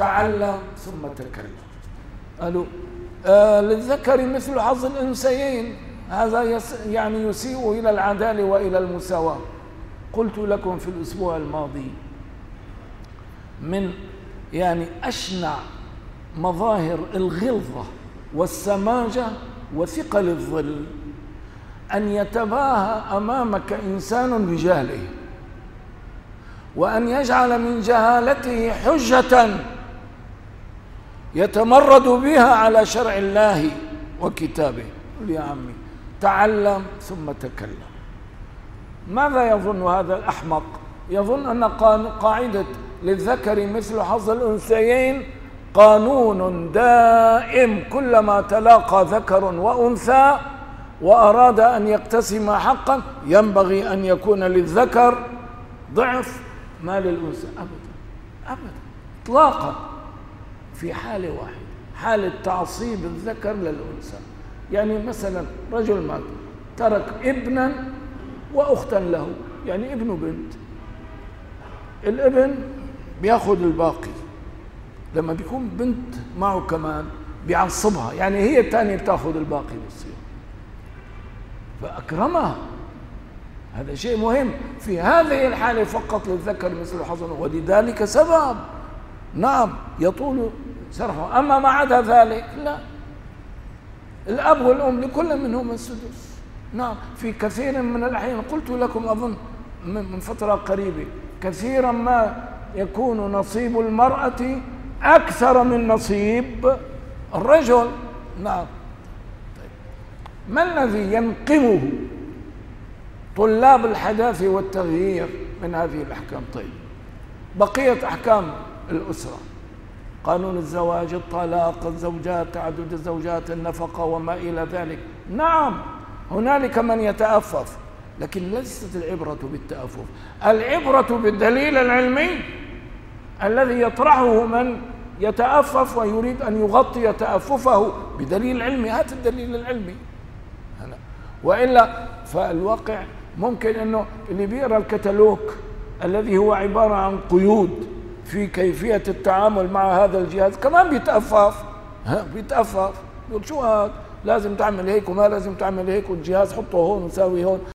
تعلم ثم تكلم. قالوا للذكر مثل حظ الأنثيين، هذا يعني يسيء إلى العدالة وإلى المساواة. قلت لكم في الأسبوع الماضي من يعني أشنع مظاهر الغلظة والسماجة وثقل الظل أن يتباهى أمامك إنسان بجهله، وأن يجعل من جهالته حجة يتمرد بها على شرع الله وكتابه. قل يا عمي تعلم ثم تكلم. ماذا يظن هذا الأحمق؟ يظن أن قاعدة للذكر مثل حظ الأنثيين قانون دائم، كلما تلاقى ذكر وأنثى وأراد أن يقتسم حقا ينبغي أن يكون للذكر ضعف ما للأنثى. أبدا أبدا إطلاقا، في حالة واحدة، حالة تعصيب الذكر للأنثى. يعني مثلا رجل مات ترك ابنا وأختا له، يعني ابن وبنت، الابن بياخذ الباقي، لما بيكون بنت معه كمان بيعصبها، يعني هي الثانية بتاخذ الباقي بالصيغة، فأكرمها. هذا شيء مهم. في هذه الحالة فقط للذكر مثل حظ، ولذلك سبب نعم يطول شرحه. أما ما عدا ذلك لا، الأب والأم لكل منهما السدس. نعم في كثير من الأحيان، قلت لكم أظن من فترة قريبة، كثيرا ما يكون نصيب المرأة أكثر من نصيب الرجل. نعم. طيب. ما الذي ينقمه طلاب الحداث والتغيير من هذه الأحكام؟ طيب بقية أحكام الأسرة، قانون الزواج، الطلاق، الزوجات، تعدد الزوجات، النفقة وما إلى ذلك، نعم هنالك من يتأفف، لكن ليست العبرة بالتأفف، العبرة بالدليل العلمي الذي يطرحه من يتأفف ويريد أن يغطي تأففه بدليل علمي. هات الدليل العلمي. وإلا فالواقع ممكن أنه اللي بيقرأ الكتالوج الذي هو عبارة عن قيود في كيفية التعامل مع هذا الجهاز كمان بيتأفف. بيتأفف، يقول شو هذا، لازم تعمل هيك وما لازم تعمل هيك، والجهاز حطه هون وساوي هون.